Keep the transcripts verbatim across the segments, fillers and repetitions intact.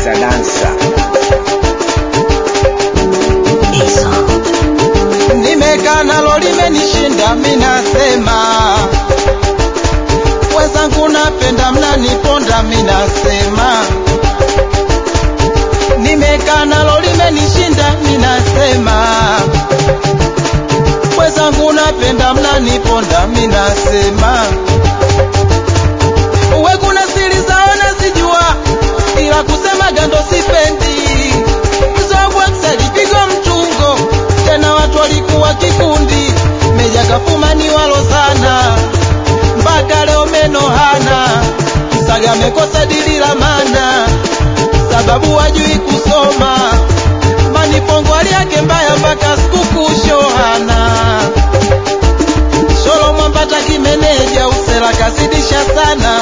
Sadansa. Nimeka nalo limenishinda minasema, wenzangu napenda mnaniponda minasema. Nimeka nalo limenishinda minasema, wenzangu napenda mnaniponda minasema. Uwe kuna siri zao nazijua, ila kusema gando sipendi. Mzobu aksalipigwa mchungo, tena watu walikuwa kikundi. Meja kafuma ni walo sana, mpaka leo meno hana. Msaga mekosa dili la mana, sababu wajui kusoma. Manipongo aliyake mbaya mpaka sikuku shohana. Sholo mwambata kimeneja, usela kasidisha sana.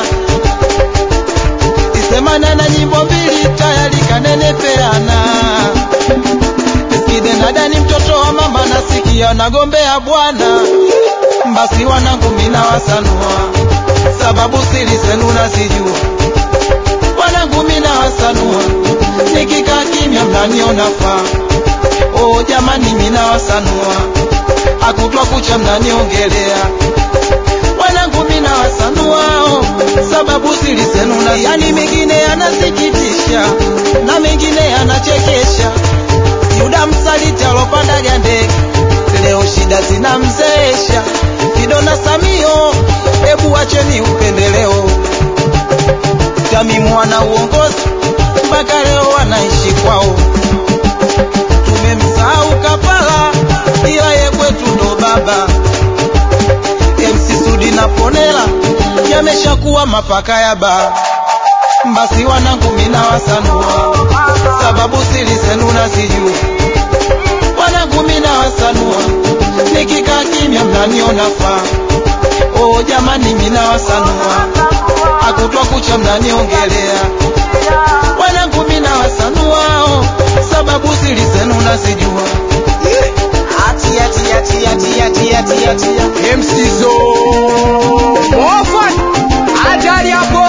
Isemana na nyimbo mbili tayari kanenepeana. Eskide nadani mtoto wa mama nasikia nagombea bwana. Mbasi wanangu mina wasanua, sababu siri zenu nazijua. Wanangu mina wasanua, nikika kimya mnaniona faa. Oh jamani mina wasanua, akutwa kucha mnaniongelea. Wanangu mina wasanua, oh, sababu siri zenu na yani mengine yanasikitisha na mengine yanachekesha. Yuda msaliti alopanda gande, leo shida zinamzeesha. Fido na Samio, ebu wacheni upendeleo. Tamimu wana uongozi, mpaka leo wanaishi kwao. Tumemsahau Kapala, ila ye kwetu ndo baba. M C Sudi na Ponela, yameshakuwa mapaka ya ba. Mbasi wanangu mina wasanua, sababu siri zenu nazijua. Wanangu mina wasanua, nikika kimya mnaniona faa. Oh jamani mina wasanua, akutwa kucha mnaniongelea. Wanangu mina wasanua, oh, sababu siri zenu nazijua. Atia tia tia tia tia tia tia. M C Zo Ofan ajali hapo.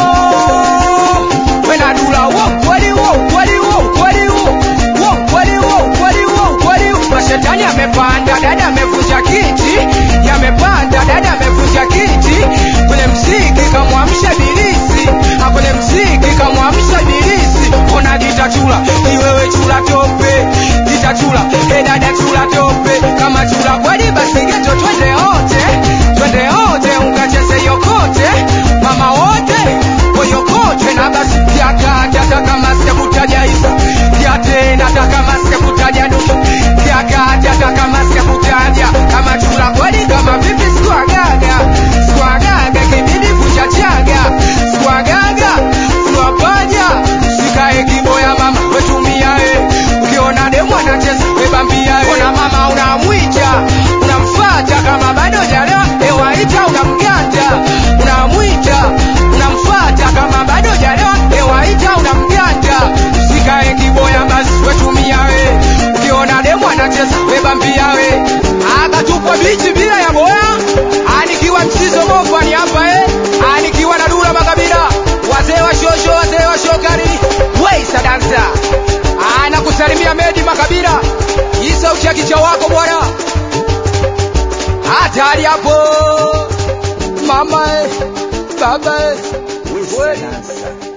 Wena dula wo kweli wo kweli wo kweli wo wo kweli wo kweli wo kweli wo. Mashetani amepanda, dada amevunja kiti. Yamepanda, dada amevunja kiti. Kwenye mziki kamwamsha ibilisi, kwenye mziki kamwamsha ibilisi. Ona gita chula, ni wewe chula tope. Gita chula, he dada chula tope. Kama chula kweli basi geto twende wote. Twende wote ungacheze yokote. Mama wote woyokote na basi kiaka kiaka kama sikutaja Isa. Kiate nataka maske kutaja nusu. Kiaka kiaka kama sikutaja. Kama chula kweli kama vipi sikuagaga. Sikuagaga kibidi kuchachaga. Sikuagaga unapaja. Sikae kiboya mama wetumia e. Ukiona demu anacheza webambia e. Ona mama unamwita, unamfuata kama bado hajalewa. Ewaita unamganda, unamwita, unamfuata kama bado hajalewa. Ewaita unamganda. Sikae kiboya basi wetumia e. Ukiona demu anacheza webambia e. Akatupwa bichi bila ya boya. Anikiwa msizo mofani hapa e. Anikiwa na dura makabila. Wazee wa shosho, wazee wa shokari. Wey Sadansa anakusalimia Medi Makabila. Isa uchakicha wako bwana. Hatari hapo. Mama e, baba e. Sadansa.